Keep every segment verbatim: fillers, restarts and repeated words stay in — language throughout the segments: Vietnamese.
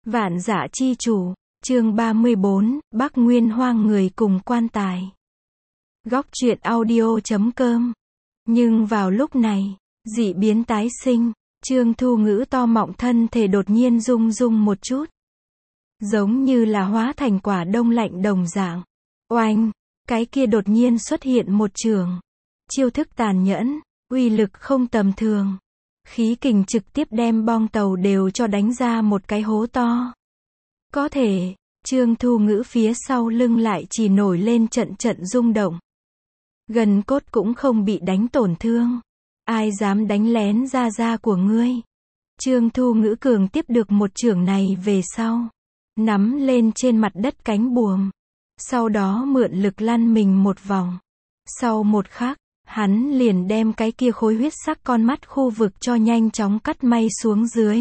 Vạn Dã Chi Chủ, chương ba mươi bốn, Bắc Nguyên Hoang người cùng quan tài. Góc truyện audio chấm com. Nhưng vào lúc này, dị biến tái sinh, Trương Thu Ngữ to mọng thân thể đột nhiên rung rung một chút. Giống như là hóa thành quả đông lạnh đồng dạng. Oanh, cái kia đột nhiên xuất hiện một trường. Chiêu thức tàn nhẫn, uy lực không tầm thường. Khí kình trực tiếp đem bong tàu đều cho đánh ra một cái hố to. Có thể, Trương Thu Ngữ phía sau lưng lại chỉ nổi lên trận trận rung động. Gần cốt cũng không bị đánh tổn thương. Ai dám đánh lén ra da của ngươi? Trương Thu Ngữ cường tiếp được một chưởng này về sau. Nắm lên trên mặt đất cánh buồm. Sau đó mượn lực lăn mình một vòng. Sau một khắc, hắn liền đem cái kia khối huyết sắc con mắt khu vực cho nhanh chóng cắt may xuống dưới.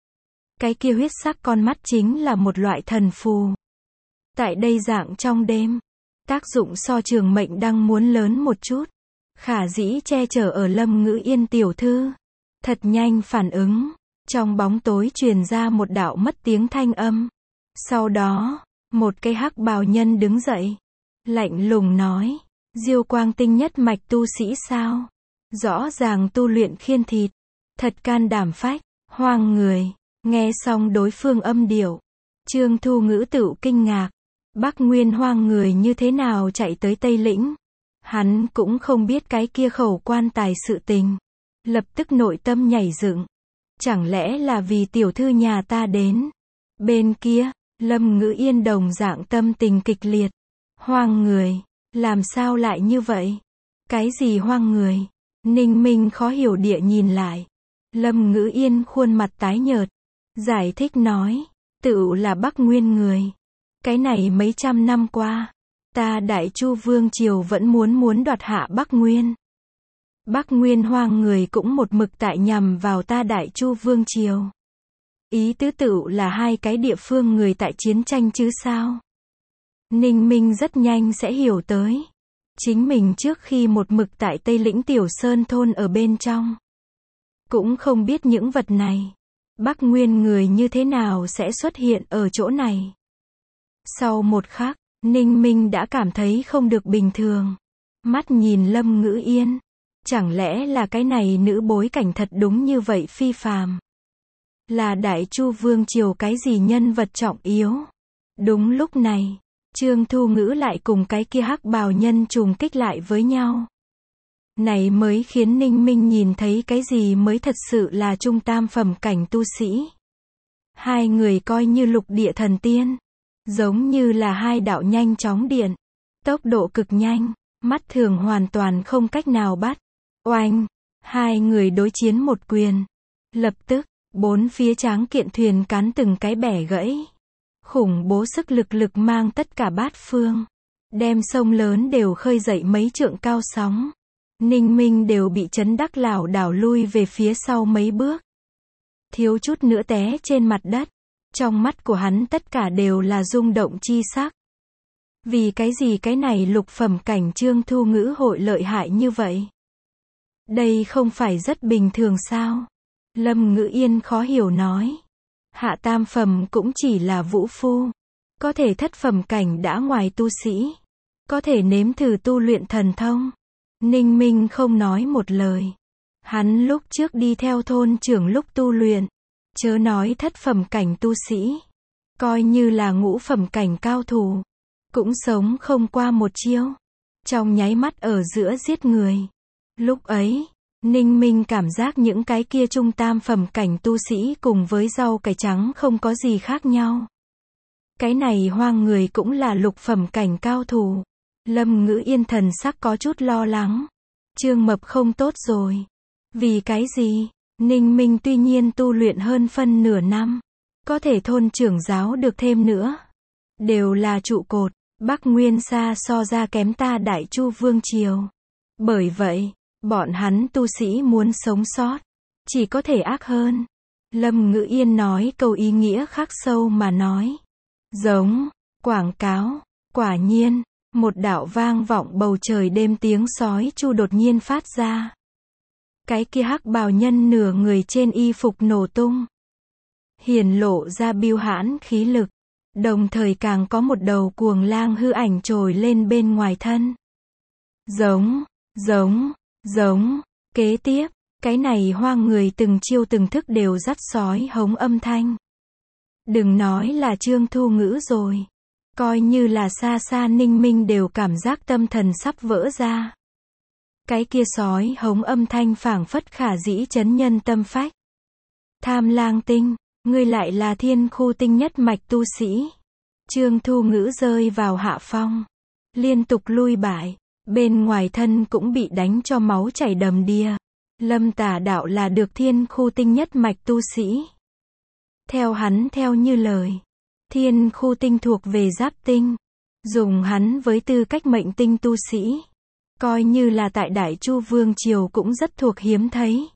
Cái kia huyết sắc con mắt chính là một loại thần phù. Tại đây dạng trong đêm, tác dụng so Trường Mệnh Đăng muốn lớn một chút. Khả dĩ che chở ở Lâm Ngữ Yên tiểu thư. Thật nhanh phản ứng, trong bóng tối truyền ra một đạo mất tiếng thanh âm. Sau đó, một cái hắc bào nhân đứng dậy, lạnh lùng nói, Diêu Quang Tinh nhất mạch tu sĩ sao? Rõ ràng tu luyện khiên thịt, thật can đảm phách, hoang người. Nghe xong đối phương âm điệu, Trương Thu Ngữ tựu kinh ngạc, Bắc Nguyên hoang người như thế nào chạy tới Tây Lĩnh? Hắn cũng không biết cái kia khẩu quan tài sự tình, lập tức nội tâm nhảy dựng, chẳng lẽ là vì tiểu thư nhà ta đến? Bên kia, Lâm Ngữ Yên đồng dạng tâm tình kịch liệt, hoang người, làm sao lại như vậy? Cái gì hoang người? Ninh Minh khó hiểu địa nhìn lại, Lâm Ngữ Yên khuôn mặt tái nhợt, giải thích nói, tựu là Bắc Nguyên người. Cái này mấy trăm năm qua, ta Đại Chu Vương Triều vẫn muốn muốn đoạt hạ Bắc Nguyên. Bắc Nguyên hoang người cũng một mực tại nhằm vào ta Đại Chu Vương Triều. Ý tứ tựu là hai cái địa phương người tại chiến tranh chứ sao? Ninh Minh rất nhanh sẽ hiểu tới. Chính mình trước khi một mực tại Tây Lĩnh Tiểu Sơn thôn ở bên trong, cũng không biết những vật này. Bắc Nguyên người như thế nào sẽ xuất hiện ở chỗ này? Sau một khắc, Ninh Minh đã cảm thấy không được bình thường. Mắt nhìn Lâm Ngữ Yên. Chẳng lẽ là cái này nữ bối cảnh thật đúng như vậy phi phàm? Là Đại Chu Vương Triều cái gì nhân vật trọng yếu? Đúng lúc này, Trương Thu Ngữ lại cùng cái kia hắc bào nhân trùng kích lại với nhau. Này mới khiến Ninh Minh nhìn thấy cái gì mới thật sự là trung tam phẩm cảnh tu sĩ. Hai người coi như lục địa thần tiên. Giống như là hai đạo nhanh chóng điện. Tốc độ cực nhanh, mắt thường hoàn toàn không cách nào bắt. Oanh, hai người đối chiến một quyền. Lập tức, bốn phía tráng kiện thuyền cán từng cái bẻ gãy. Khủng bố sức lực lực mang tất cả bát phương. Đem sông lớn đều khơi dậy mấy trượng cao sóng. Ninh Minh đều bị chấn đắc lảo đảo lui về phía sau mấy bước. Thiếu chút nữa té trên mặt đất. Trong mắt của hắn tất cả đều là rung động chi sắc. Vì cái gì cái này lục phẩm cảnh Trương Thu Ngữ hội lợi hại như vậy? Đây không phải rất bình thường sao? Lâm Ngữ Yên khó hiểu nói. Hạ tam phẩm cũng chỉ là vũ phu. Có thể thất phẩm cảnh đã ngoài tu sĩ. Có thể nếm thử tu luyện thần thông. Ninh Minh không nói một lời. Hắn lúc trước đi theo thôn trưởng lúc tu luyện. Chớ nói thất phẩm cảnh tu sĩ. Coi như là ngũ phẩm cảnh cao thủ. Cũng sống không qua một chiêu. Trong nháy mắt ở giữa giết người. Lúc ấy, Ninh Minh cảm giác những cái kia trung tam phẩm cảnh tu sĩ cùng với rau cải trắng không có gì khác nhau. Cái này hoang người cũng là lục phẩm cảnh cao thủ. Lâm Ngữ Yên thần sắc có chút lo lắng. Trương Mập không tốt rồi. Vì cái gì? Ninh Minh tuy nhiên tu luyện hơn phân nửa năm. Có thể thôn trưởng giáo được thêm nữa. Đều là trụ cột. Bắc Nguyên xa so ra kém ta Đại Chu Vương Triều. Bởi vậy, bọn hắn tu sĩ muốn sống sót. Chỉ có thể ác hơn. Lâm Ngữ Yên nói câu ý nghĩa khắc sâu mà nói. Giống, quảng cáo, quả nhiên. Một đạo vang vọng bầu trời đêm tiếng sói chu đột nhiên phát ra. Cái kia hắc bào nhân nửa người trên y phục nổ tung. hiển lộ ra bưu hãn khí lực, đồng thời càng có một đầu cuồng lang hư ảnh trồi lên bên ngoài thân. Giống, giống, giống, kế tiếp, cái này hoang người từng chiêu từng thức đều dắt sói hống âm thanh. Đừng nói là Trương Thu Ngữ rồi, coi như là xa xa Ninh Minh đều cảm giác tâm thần sắp vỡ ra. Cái kia sói hống âm thanh phảng phất khả dĩ chấn nhân tâm phách. Tham Lang Tinh, ngươi lại là thiên khu tinh nhất mạch tu sĩ. Trương Thu Ngữ rơi vào hạ phong, liên tục lui bại, bên ngoài thân cũng bị đánh cho máu chảy đầm đìa. Lâm Tả Đạo là được thiên khu tinh nhất mạch tu sĩ. Theo hắn theo như lời, thiên khu tinh thuộc về Giáp Tinh, dùng hắn với tư cách mệnh tinh tu sĩ, coi như là tại Đại Chu Vương Triều cũng rất thuộc hiếm thấy.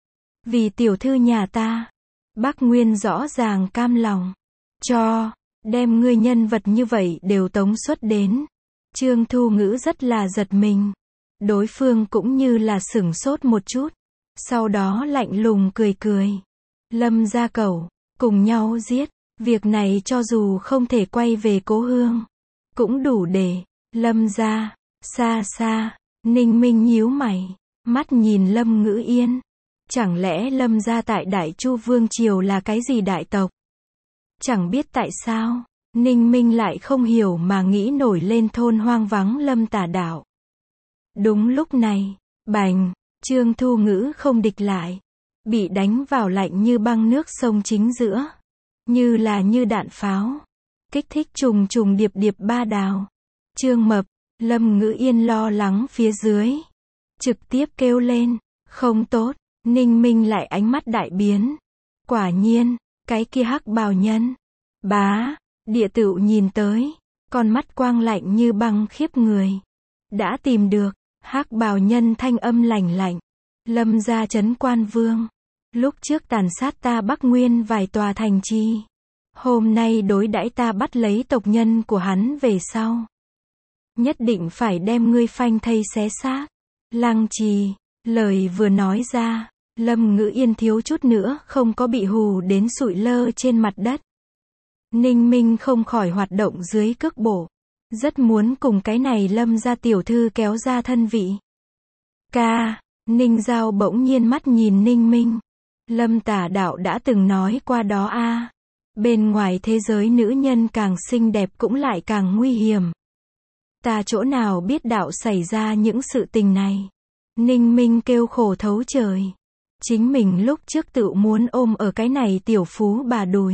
Vì tiểu thư nhà ta, Bắc Nguyên rõ ràng cam lòng, cho, đem ngươi nhân vật như vậy đều tống xuất đến. Trương Thu Ngữ rất là giật mình. Đối phương cũng như là sửng sốt một chút. Sau đó lạnh lùng cười cười. Lâm gia cẩu, cùng nhau giết. Việc này cho dù không thể quay về cố hương, cũng đủ để, Lâm gia, xa xa, Ninh Minh nhíu mày, mắt nhìn Lâm Ngữ Yên. Chẳng lẽ Lâm gia tại Đại Chu Vương Triều là cái gì đại tộc? Chẳng biết tại sao, Ninh Minh lại không hiểu mà nghĩ nổi lên thôn hoang vắng Lâm Tả Đạo. Đúng lúc này, bành, Trương Thu Ngữ không địch lại, bị đánh vào lạnh như băng nước sông chính giữa, như là như đạn pháo, kích thích trùng trùng điệp điệp ba đào. Trương Mập, Lâm Ngữ Yên lo lắng phía dưới, trực tiếp kêu lên, không tốt. Ninh Minh lại ánh mắt đại biến. Quả nhiên, cái kia hắc bào nhân, bá, địa tựu nhìn tới, con mắt quang lạnh như băng khiếp người. Đã tìm được, hắc bào nhân thanh âm lạnh lạnh. Lâm gia trấn quan vương, lúc trước tàn sát ta Bắc Nguyên vài tòa thành trì, hôm nay đối đãi ta bắt lấy tộc nhân của hắn về sau, nhất định phải đem ngươi phanh thây xé xác. Lăng Trì, lời vừa nói ra, Lâm Ngữ Yên thiếu chút nữa không có bị hù đến sụi lơ trên mặt đất. Ninh Minh không khỏi hoạt động dưới cước bộ, rất muốn cùng cái này Lâm gia tiểu thư kéo ra thân vị. Ca, Ninh Giao bỗng nhiên mắt nhìn Ninh Minh. Lâm Tả Đạo đã từng nói qua đó a, bên ngoài thế giới nữ nhân càng xinh đẹp cũng lại càng nguy hiểm. Ta chỗ nào biết đạo xảy ra những sự tình này. Ninh Minh kêu khổ thấu trời. Chính mình lúc trước tự muốn ôm ở cái này tiểu phú bà đùi.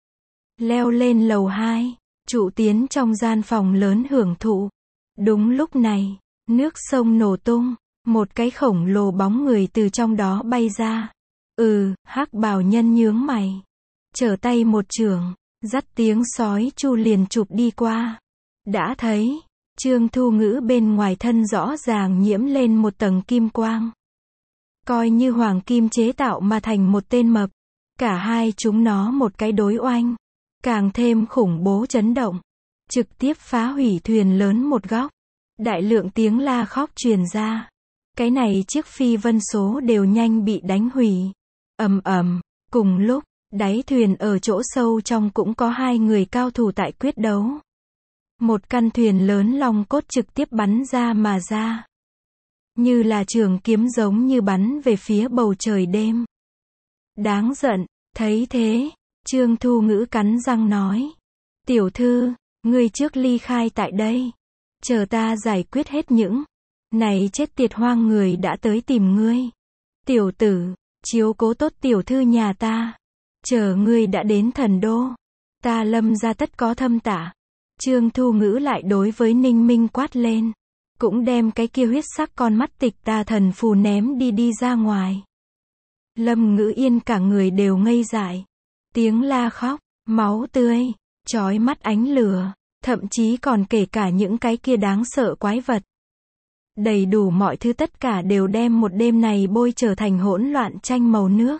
Leo lên lầu hai, trụ tiến trong gian phòng lớn hưởng thụ. Đúng lúc này, nước sông nổ tung, một cái khổng lồ bóng người từ trong đó bay ra. Ừ, hắc bào nhân nhướng mày, trở tay một chưởng, dắt tiếng sói chu liền chụp đi qua. Đã thấy, Trương Thu Ngữ bên ngoài thân rõ ràng nhiễm lên một tầng kim quang. Coi như hoàng kim chế tạo mà thành một tên mập. Cả hai chúng nó một cái đối oanh, càng thêm khủng bố chấn động, trực tiếp phá hủy thuyền lớn một góc. Đại lượng tiếng la khóc truyền ra. Cái này chiếc phi vân số đều nhanh bị đánh hủy. Ầm ầm, cùng lúc, đáy thuyền ở chỗ sâu trong cũng có hai người cao thủ tại quyết đấu. Một căn thuyền lớn long cốt trực tiếp bắn ra mà ra. Như là trường kiếm giống như bắn về phía bầu trời đêm. Đáng giận, thấy thế, Trương Thu Ngữ cắn răng nói. Tiểu thư, ngươi trước ly khai tại đây. Chờ ta giải quyết hết những này chết tiệt hoang người đã tới tìm ngươi. Tiểu tử, chiếu cố tốt tiểu thư nhà ta. Chờ ngươi đã đến thần đô, ta Lâm gia tất có thâm tạ. Trương Thu Ngữ lại đối với Ninh Minh quát lên. Cũng đem cái kia huyết sắc con mắt tịch tà thần phù ném đi đi ra ngoài. Lâm Ngữ Yên cả người đều ngây dại. Tiếng la khóc, máu tươi, chói mắt ánh lửa, thậm chí còn kể cả những cái kia đáng sợ quái vật. Đầy đủ mọi thứ tất cả đều đem một đêm này bôi trở thành hỗn loạn tranh màu nước.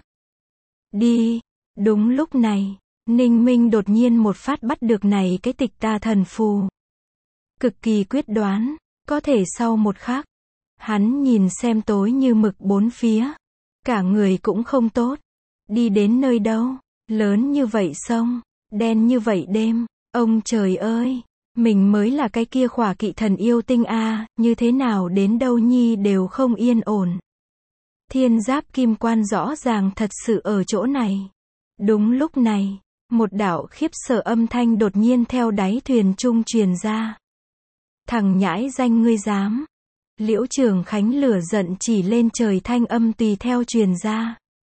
Đi, đúng lúc này, Ninh Minh đột nhiên một phát bắt được này cái tịch tà thần phù. Cực kỳ quyết đoán. Có thể sau một khắc, hắn nhìn xem tối như mực bốn phía, cả người cũng không tốt. Đi đến nơi đâu, Lớn như vậy sông, đen như vậy đêm, ông trời ơi, mình mới là cái kia khỏa kỵ thần yêu tinh a, như thế nào đến đâu nhi đều không yên ổn. Thiên giáp kim quan rõ ràng thật sự ở chỗ này. Đúng lúc này, một đạo khiếp sợ âm thanh đột nhiên theo đáy thuyền trung truyền ra. Thằng nhãi danh ngươi dám. Liễu Trường Khánh lửa giận chỉ lên trời, thanh âm tùy theo truyền ra.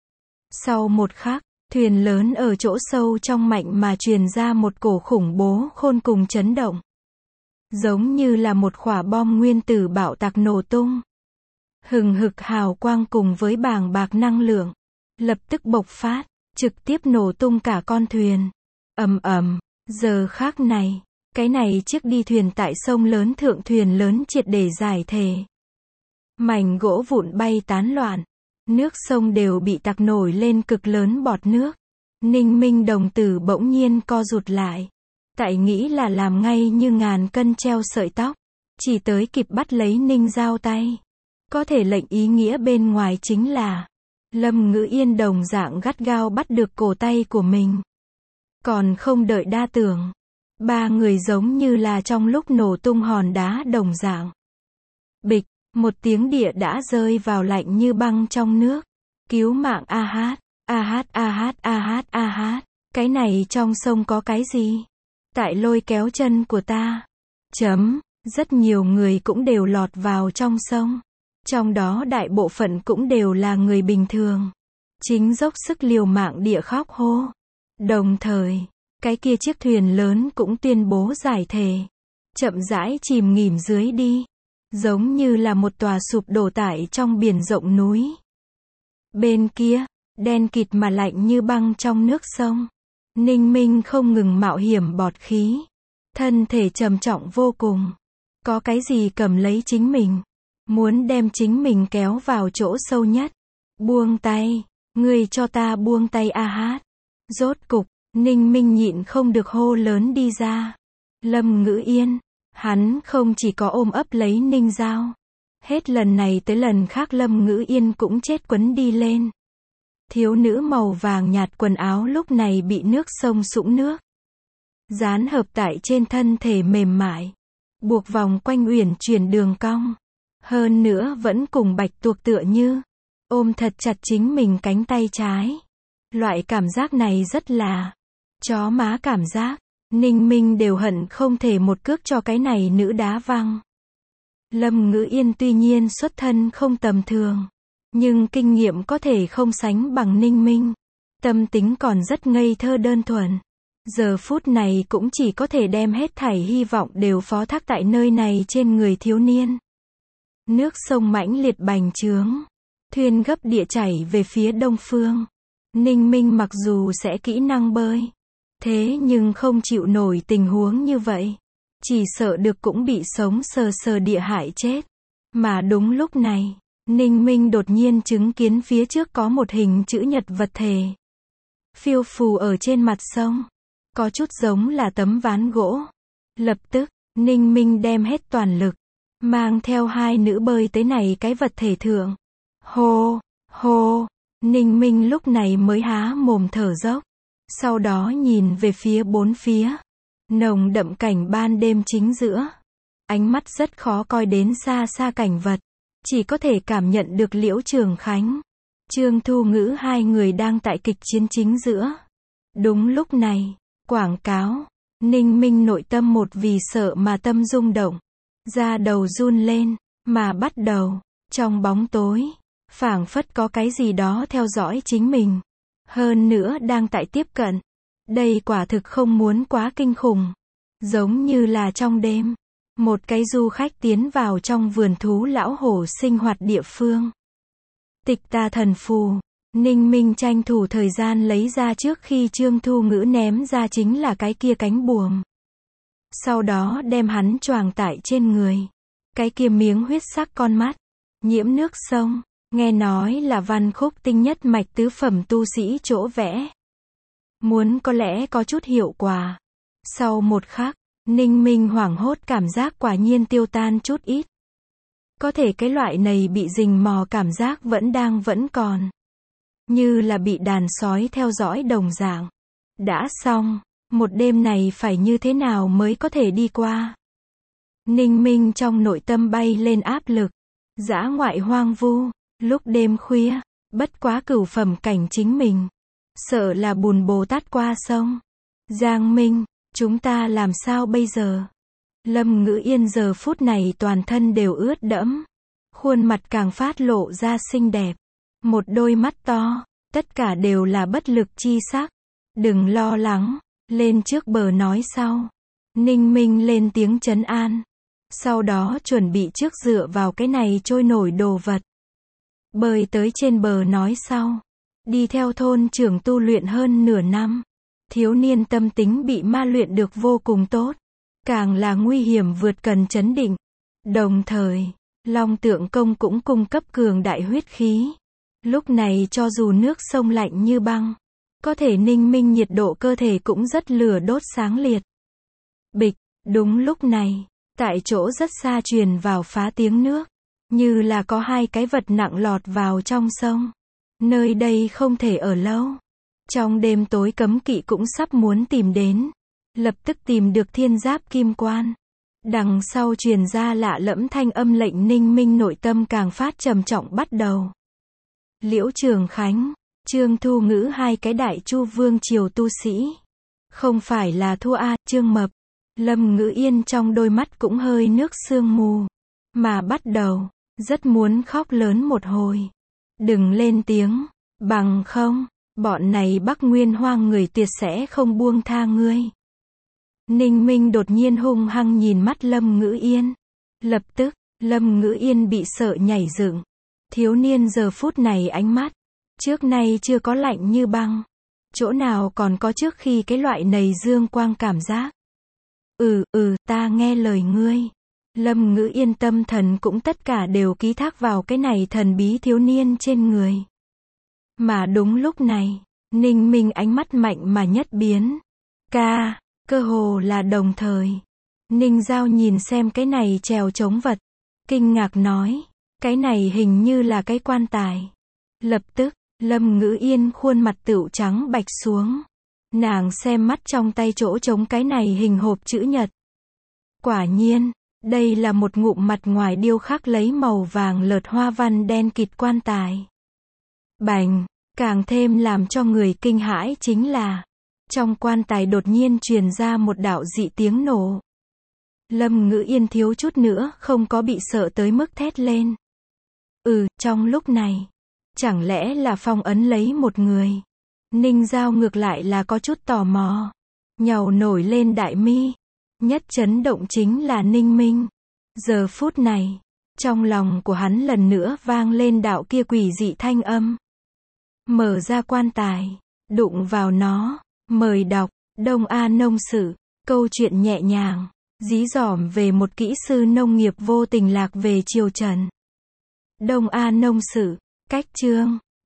Sau một khắc, thuyền lớn ở chỗ sâu trong mạnh mà truyền ra một cổ khủng bố khôn cùng chấn động. Giống như là một quả bom nguyên tử bạo tạc nổ tung. Hừng hực hào quang cùng với bàng bạc năng lượng, lập tức bộc phát, trực tiếp nổ tung cả con thuyền. Ầm ầm, giờ khắc này, cái này chiếc đi thuyền tại sông lớn thượng thuyền lớn triệt để giải thể. Mảnh gỗ vụn bay tán loạn, nước sông đều bị tạc nổi lên cực lớn bọt nước. Ninh Minh đồng tử bỗng nhiên co rụt lại. Tại nghĩ là làm ngay như ngàn cân treo sợi tóc, chỉ tới kịp bắt lấy Ninh Giao tay. Có thể lệnh ý nghĩa bên ngoài chính là Lâm Ngữ Yên đồng dạng gắt gao bắt được cổ tay của mình. Còn không đợi đa tưởng, ba người giống như là trong lúc nổ tung hòn đá đồng dạng. Bịch, một tiếng địa đã rơi vào lạnh như băng trong nước. Cứu mạng a hát, a hát a hát a hát a hát, cái này trong sông có cái gì? Tại lôi kéo chân của ta. Chấm, rất nhiều người cũng đều lọt vào trong sông. Trong đó đại bộ phận cũng đều là người bình thường. Chính dốc sức liều mạng địa khóc hô. Đồng thời, cái kia chiếc thuyền lớn cũng tuyên bố giải thể. Chậm rãi chìm nghỉm dưới đi. Giống như là một tòa sụp đổ tại trong biển rộng núi. Bên kia, đen kịt mà lạnh như băng trong nước sông. Ninh Minh không ngừng mạo hiểm bọt khí. Thân thể trầm trọng vô cùng. Có cái gì cầm lấy chính mình. Muốn đem chính mình kéo vào chỗ sâu nhất. Buông tay. Ngươi cho ta buông tay a hát. Rốt cục, Ninh Minh nhịn không được hô lớn đi ra. Lâm Ngữ Yên. Hắn không chỉ có ôm ấp lấy Ninh Giao. Hết lần này tới lần khác Lâm Ngữ Yên cũng chết quấn đi lên. Thiếu nữ màu vàng nhạt quần áo lúc này bị nước sông sũng nước. Dán hợp tại trên thân thể mềm mại. Buộc vòng quanh uyển chuyển đường cong. Hơn nữa vẫn cùng bạch tuộc tựa như. Ôm thật chặt chính mình cánh tay trái. Loại cảm giác này rất là chó má cảm giác. Ninh Minh đều hận không thể một cước cho cái này nữ đá văng. Lâm Ngữ Yên tuy nhiên xuất thân không tầm thường. Nhưng kinh nghiệm có thể không sánh bằng Ninh Minh. Tâm tính còn rất ngây thơ đơn thuần. Giờ phút này cũng chỉ có thể đem hết thảy hy vọng đều phó thác tại nơi này trên người thiếu niên. Nước sông mãnh liệt bành trướng. Thuyền gấp địa chảy về phía đông phương. Ninh Minh mặc dù sẽ kỹ năng bơi. Thế nhưng không chịu nổi tình huống như vậy. Chỉ sợ được cũng bị sống sờ sờ địa hại chết. Mà đúng lúc này, Ninh Minh đột nhiên chứng kiến phía trước có một hình chữ nhật vật thể. Phiêu phù ở trên mặt sông. Có chút giống là tấm ván gỗ. Lập tức, Ninh Minh đem hết toàn lực. Mang theo hai nữ bơi tới này cái vật thể thượng. Hô, hô, Ninh Minh lúc này mới há mồm thở dốc. Sau đó nhìn về phía bốn phía. Nồng đậm cảnh ban đêm chính giữa. Ánh mắt rất khó coi đến xa xa cảnh vật. Chỉ có thể cảm nhận được Liễu Trường Khánh, Trương Thu Ngữ hai người đang tại kịch chiến chính giữa. Đúng lúc này, quảng cáo. Ninh Minh nội tâm một vì sợ mà tâm rung động. Da đầu run lên, mà bắt đầu. Trong bóng tối, phảng phất có cái gì đó theo dõi chính mình. Hơn nữa đang tại tiếp cận. Đây quả thực không muốn quá kinh khủng. Giống như là trong đêm. Một cái du khách tiến vào trong vườn thú lão hổ sinh hoạt địa phương. Tịch ta thần phù. Ninh Minh tranh thủ thời gian lấy ra trước khi Trương Thu Ngữ ném ra chính là cái kia cánh buồm. Sau đó đem hắn choàng tải trên người. Cái kia miếng huyết sắc con mắt. Nhiễm nước sông. Nghe nói là văn khúc tinh nhất mạch tứ phẩm tu sĩ chỗ vẽ. Muốn có lẽ có chút hiệu quả. Sau một khắc, Ninh Minh hoảng hốt cảm giác quả nhiên tiêu tan chút ít. Có thể cái loại này bị rình mò cảm giác vẫn đang vẫn còn. như là bị đàn sói theo dõi đồng dạng. Đã xong, một đêm này phải như thế nào mới có thể đi qua? Ninh Minh trong nội tâm bay lên áp lực. Dã ngoại hoang vu, lúc đêm khuya, bất quá cửu phẩm cảnh chính mình. Sợ là bùn Bồ Tát qua sông. Giang Minh, chúng ta làm sao bây giờ? Lâm Ngữ Yên giờ phút này toàn thân đều ướt đẫm. Khuôn mặt càng phát lộ ra xinh đẹp. Một đôi mắt to, tất cả đều là bất lực chi sắc. Đừng lo lắng, lên trước bờ nói sau. Ninh Minh lên tiếng trấn an. Sau đó chuẩn bị trước dựa vào cái này trôi nổi đồ vật. Bơi tới trên bờ nói sau. Đi theo thôn trưởng tu luyện hơn nửa năm. Thiếu niên tâm tính bị ma luyện được vô cùng tốt. Càng là nguy hiểm vượt cần chấn định. Đồng thời, Long Tượng Công cũng cung cấp cường đại huyết khí. Lúc này cho dù nước sông lạnh như băng, có thể Ninh Minh nhiệt độ cơ thể cũng rất lửa đốt sáng liệt. Bịch, đúng lúc này, tại chỗ rất xa truyền vào phá tiếng nước, như là có hai cái vật nặng lọt vào trong sông. Nơi đây không thể ở lâu. Trong đêm tối cấm kỵ cũng sắp muốn tìm đến. Lập tức tìm được thiên giáp kim quan. Đằng sau truyền ra lạ lẫm thanh âm lệnh Ninh Minh nội tâm càng phát trầm trọng bắt đầu. Liễu Trường Khánh, Trương Thu Ngữ hai cái đại chu vương triều tu sĩ. Không phải là thua a, Trương Mập. Lâm Ngữ Yên trong đôi mắt cũng hơi nước sương mù. Mà bắt đầu, rất muốn khóc lớn một hồi. Đừng lên tiếng, bằng không, bọn này Bắc Nguyên Hoang người tuyệt sẽ không buông tha ngươi. Ninh Minh đột nhiên hung hăng nhìn mắt Lâm Ngữ Yên. Lập tức, Lâm Ngữ Yên bị sợ nhảy dựng. Thiếu niên giờ phút này ánh mắt, trước nay chưa có lạnh như băng. Chỗ nào còn có trước khi cái loại này dương quang cảm giác. Ừ, ừ, ta nghe lời ngươi. Lâm Ngữ Yên tâm thần cũng tất cả đều ký thác vào cái này thần bí thiếu niên trên người. Mà đúng lúc này, Ninh Minh ánh mắt mạnh mà nhất biến. Ca, cơ hồ là đồng thời. Ninh Giao nhìn xem cái này trèo trống vật. Kinh ngạc nói, cái này hình như là cái quan tài. Lập tức, Lâm Ngữ Yên khuôn mặt tựu trắng bạch xuống. Nàng xem mắt trong tay chỗ trống cái này hình hộp chữ nhật. Quả nhiên, đây là một ngụm mặt ngoài điêu khắc lấy màu vàng lợt hoa văn đen kịt quan tài. Bành, càng thêm làm cho người kinh hãi chính là, trong quan tài đột nhiên truyền ra một đạo dị tiếng nổ. Lâm Ngữ Yên thiếu chút nữa không có bị sợ tới mức thét lên. Ừ, trong lúc này, chẳng lẽ là phong ấn lấy một người? Ninh Giao ngược lại là có chút tò mò. Nhàu nổi lên đại mi. Nhất chấn động chính là Ninh Minh. Giờ phút này, trong lòng của hắn lần nữa vang lên đạo kia quỷ dị thanh âm. Mở ra quan tài, đụng vào nó, mời đọc, Đông A Nông Sử, câu chuyện nhẹ nhàng, dí dỏm về một kỹ sư nông nghiệp vô tình lạc về triều Trần. Đông A Nông Sử, cách chương.